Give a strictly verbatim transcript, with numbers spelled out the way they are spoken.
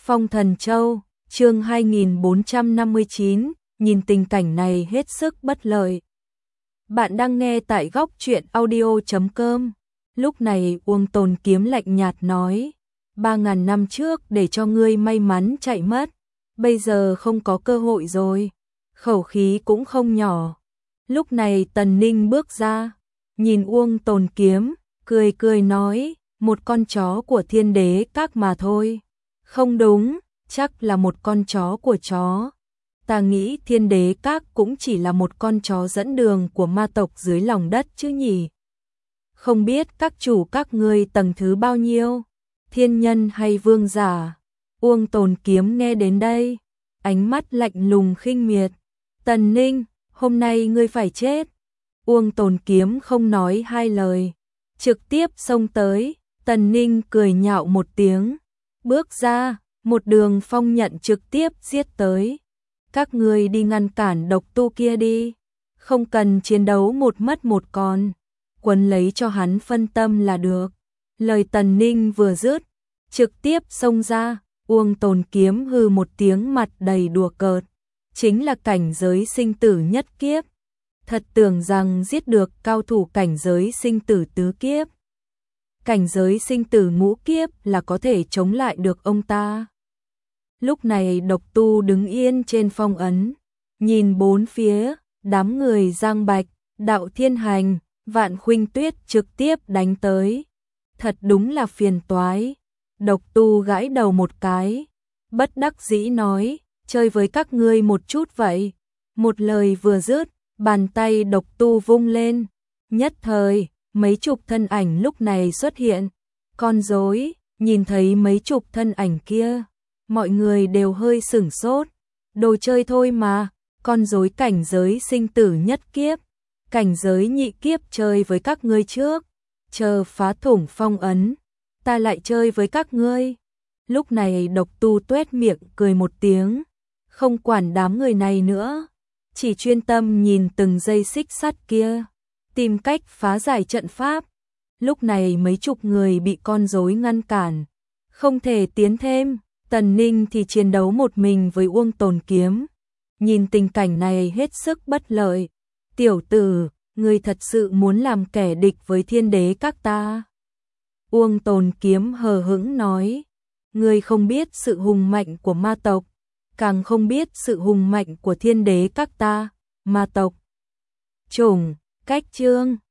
Phong Thần Châu, chương hai nghìn bốn trăm năm mươi chín, nhìn tình cảnh này hết sức bất lợi. Bạn đang nghe tại góc truyện audio chấm com. Lúc này Uông Tồn Kiếm lạnh nhạt nói, ba ngàn năm trước để cho ngươi may mắn chạy mất, bây giờ không có cơ hội rồi. Khẩu khí cũng không nhỏ. Lúc này Tần Ninh bước ra, nhìn Uông Tồn Kiếm, cười cười nói, một con chó của Thiên Đế Các mà thôi. Không đúng, chắc là một con chó của chó. Ta nghĩ Thiên Đế Các cũng chỉ là một con chó dẫn đường của ma tộc dưới lòng đất chứ nhỉ. Không biết các chủ các ngươi tầng thứ bao nhiêu, thiên nhân hay vương giả. Uông Tồn Kiếm nghe đến đây, ánh mắt lạnh lùng khinh miệt. Tần Ninh, hôm nay ngươi phải chết. Uông Tồn Kiếm không nói hai lời, trực tiếp xông tới. Tần Ninh cười nhạo một tiếng, bước ra, một đường phong nhận trực tiếp giết tới. Các ngươi đi ngăn cản độc tu kia đi, không cần chiến đấu một mất một còn, quấn lấy cho hắn phân tâm là được. Lời Tần Ninh vừa dứt, trực tiếp xông ra. Uông Tồn Kiếm hừ một tiếng, mặt đầy đùa cợt, chính là cảnh giới sinh tử nhất kiếp, thật tưởng rằng giết được cao thủ cảnh giới sinh tử tứ kiếp, cảnh giới sinh tử ngũ kiếp là có thể chống lại được ông ta. Lúc này độc tu đứng yên trên phong ấn, nhìn bốn phía, đám người Giang Bạch, Đạo Thiên Hành, Vạn Khuynh Tuyết trực tiếp đánh tới. Thật đúng là phiền toái. Độc tu gãi đầu một cái, bất đắc dĩ nói, chơi với các ngươi một chút vậy. Một lời vừa dứt, bàn tay độc tu vung lên, nhất thời, mấy chục thân ảnh lúc này xuất hiện. Con rối, nhìn thấy mấy chục thân ảnh kia, mọi người đều hơi sửng sốt. Đồ chơi thôi mà, con rối cảnh giới sinh tử nhất kiếp, cảnh giới nhị kiếp chơi với các ngươi trước, chờ phá thủng phong ấn, ta lại chơi với các ngươi. Lúc này độc tu tuét miệng cười một tiếng, không quản đám người này nữa, chỉ chuyên tâm nhìn từng dây xích sắt kia, tìm cách phá giải trận pháp. Lúc này mấy chục người bị con rối ngăn cản, không thể tiến thêm. Tần Ninh thì chiến đấu một mình với Uông Tồn Kiếm. Nhìn tình cảnh này hết sức bất lợi. Tiểu tử, ngươi thật sự muốn làm kẻ địch với Thiên Đế Các ta? Uông Tồn Kiếm hờ hững nói, ngươi không biết sự hùng mạnh của ma tộc, càng không biết sự hùng mạnh của Thiên Đế Các ta. Ma tộc chủng cách chương